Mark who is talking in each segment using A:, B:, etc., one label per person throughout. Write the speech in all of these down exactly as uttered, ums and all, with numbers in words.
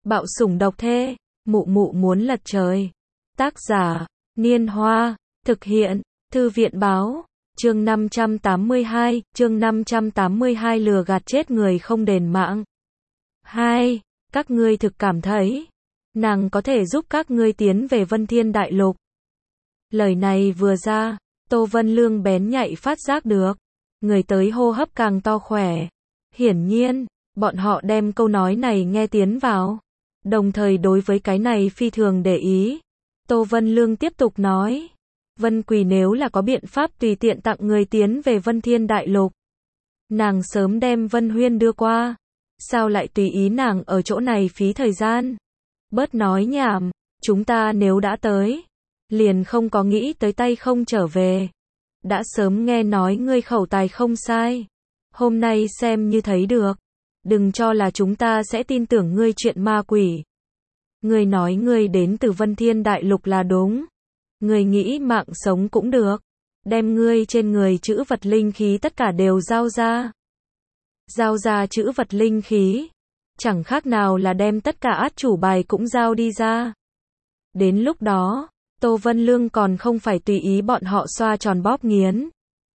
A: Bạo sủng độc thê, mụ mụ muốn lật trời. Tác giả, Niên Hoa, thực hiện, Thư viện báo, chương năm trăm tám mươi hai, chương năm trăm tám mươi hai lừa gạt chết người không đền mạng. hai. Các ngươi thực cảm thấy, nàng có thể giúp các ngươi tiến về Vân Thiên Đại Lục. Lời này vừa ra, Tô Vân Lương bén nhạy phát giác được, người tới hô hấp càng to khỏe. Hiển nhiên, bọn họ đem câu nói này nghe tiến vào, đồng thời đối với cái này phi thường để ý. Tô Vân Lương tiếp tục nói, Vân Quỳ nếu là có biện pháp tùy tiện tặng người tiến về Vân Thiên Đại Lục, nàng sớm đem Vân Huyên đưa qua, sao lại tùy ý nàng ở chỗ này phí thời gian. Bớt nói nhảm, chúng ta nếu đã tới, liền không có nghĩ tới tay không trở về. Đã sớm nghe nói ngươi khẩu tài không sai, hôm nay xem như thấy được, đừng cho là chúng ta sẽ tin tưởng ngươi chuyện ma quỷ. Ngươi nói ngươi đến từ Vân Thiên Đại Lục là đúng, ngươi nghĩ mạng sống cũng được, đem ngươi trên người chữ vật linh khí tất cả đều giao ra. Giao ra chữ vật linh khí, chẳng khác nào là đem tất cả át chủ bài cũng giao đi ra. Đến lúc đó, Tô Vân Lương còn không phải tùy ý bọn họ xoa tròn bóp nghiến.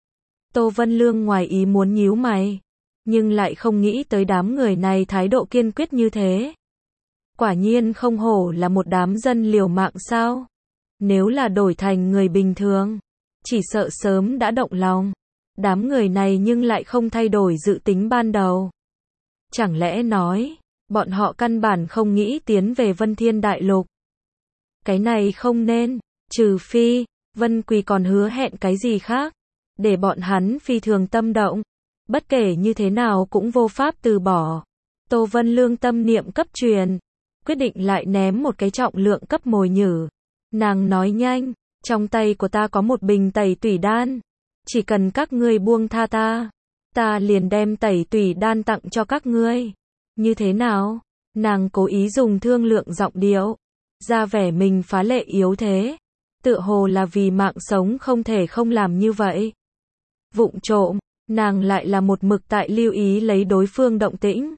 A: Tô Vân Lương ngoài ý muốn nhíu mày, nhưng lại không nghĩ tới đám người này thái độ kiên quyết như thế. Quả nhiên không hổ là một đám dân liều mạng sao. Nếu là đổi thành người bình thường, chỉ sợ sớm đã động lòng. Đám người này nhưng lại không thay đổi dự tính ban đầu. Chẳng lẽ nói, bọn họ căn bản không nghĩ tiến về Vân Thiên Đại Lục. Cái này không nên, trừ phi, Vân Quỳ còn hứa hẹn cái gì khác, để bọn hắn phi thường tâm động. Bất kể như thế nào cũng vô pháp từ bỏ. Tô Vân Lương tâm niệm cấp truyền, quyết định lại ném một cái trọng lượng cấp mồi nhử. Nàng nói nhanh, trong tay của ta có một bình tẩy tủy đan. Chỉ cần các ngươi buông tha ta, ta liền đem tẩy tủy đan tặng cho các ngươi. Như thế nào? Nàng cố ý dùng thương lượng giọng điệu, ra vẻ mình phá lệ yếu thế. Tựa hồ là vì mạng sống không thể không làm như vậy. Vụng trộm, nàng lại là một mực tại lưu ý lấy đối phương động tĩnh.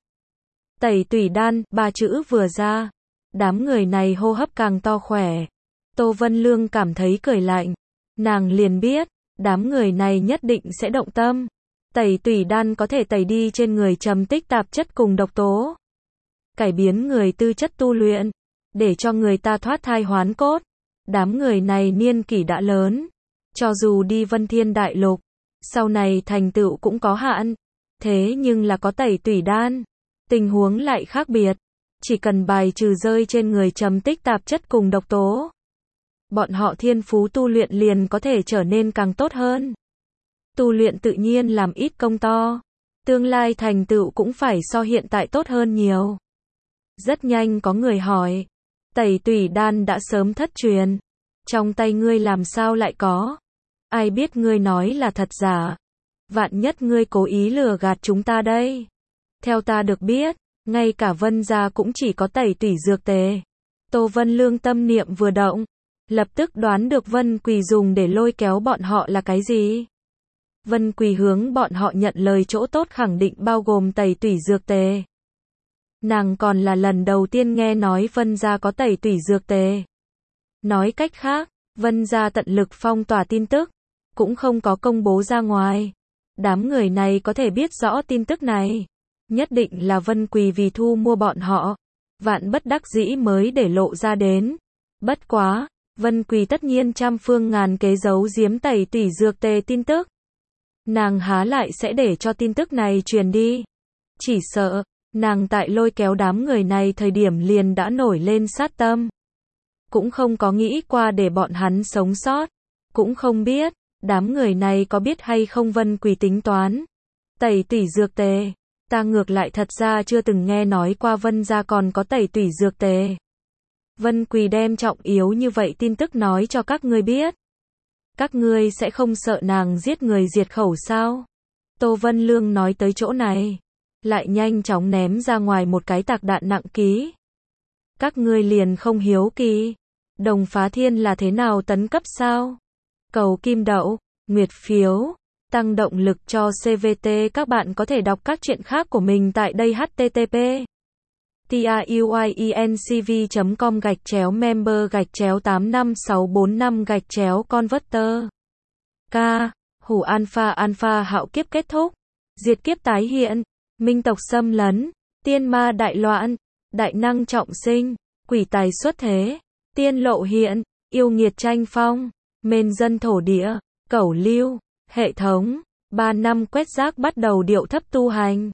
A: Tẩy tủy đan, ba chữ vừa ra, đám người này hô hấp càng to khỏe. Tô Vân Lương cảm thấy cười lạnh, nàng liền biết, đám người này nhất định sẽ động tâm. Tẩy tủy đan có thể tẩy đi trên người trầm tích tạp chất cùng độc tố, cải biến người tư chất tu luyện, để cho người ta thoát thai hoán cốt. Đám người này niên kỷ đã lớn, cho dù đi Vân Thiên Đại Lục, sau này thành tựu cũng có hạn. Thế nhưng là có tẩy tủy đan, tình huống lại khác biệt. Chỉ cần bài trừ rơi trên người trầm tích tạp chất cùng độc tố, bọn họ thiên phú tu luyện liền có thể trở nên càng tốt hơn. Tu luyện tự nhiên làm ít công to, tương lai thành tựu cũng phải so hiện tại tốt hơn nhiều. Rất nhanh có người hỏi, tẩy tủy đan đã sớm thất truyền, trong tay ngươi làm sao lại có? Ai biết ngươi nói là thật giả? Vạn nhất ngươi cố ý lừa gạt chúng ta đây. Theo ta được biết, ngay cả Vân gia cũng chỉ có tẩy tủy dược tề. Tô Vân Lương tâm niệm vừa động, lập tức đoán được Vân Quỳ dùng để lôi kéo bọn họ là cái gì. Vân Quỳ hướng bọn họ nhận lời chỗ tốt khẳng định bao gồm tẩy tủy dược tề. Nàng còn là lần đầu tiên nghe nói Vân gia có tẩy tủy dược tề. Nói cách khác, Vân gia tận lực phong tỏa tin tức, cũng không có công bố ra ngoài. Đám người này có thể biết rõ tin tức này, nhất định là Vân Quỳ vì thu mua bọn họ, vạn bất đắc dĩ mới để lộ ra đến. Bất quá, Vân Quỳ tất nhiên trăm phương ngàn kế giấu giếm tẩy tủy dược tề tin tức. Nàng há lại sẽ để cho tin tức này truyền đi. Chỉ sợ, nàng tại lôi kéo đám người này thời điểm liền đã nổi lên sát tâm. Cũng không có nghĩ qua để bọn hắn sống sót. Cũng không biết, đám người này có biết hay không Vân Quỳ tính toán. Tẩy tủy dược tề, ta ngược lại thật ra chưa từng nghe nói qua Vân gia còn có tẩy tủy dược tề. Vân Quỳ đem trọng yếu như vậy tin tức nói cho các ngươi biết. Các ngươi sẽ không sợ nàng giết người diệt khẩu sao? Tô Vân Lương nói tới chỗ này, lại nhanh chóng ném ra ngoài một cái tạc đạn nặng ký. Các ngươi liền không hiếu kỳ, Đồng Phá Thiên là thế nào tấn cấp sao? Cầu kim đậu, nguyệt phiếu, tăng động lực cho xê vê tê. Các bạn có thể đọc các chuyện khác của mình tại đây. H T T P truyencv chấm com gạch chéo member gạch chéo tám năm sáu bốn năm gạch chéo converter. K. Hủ alpha alpha hạo kiếp kết thúc. Diệt kiếp tái hiện. Minh tộc xâm lấn. Tiên ma đại loạn. Đại năng trọng sinh. Quỷ tài xuất thế. Tiên lộ hiện. Yêu nghiệt tranh phong. Mên dân thổ địa. Cẩu lưu. Hệ thống. Ba năm quét rác bắt đầu điệu thấp tu hành.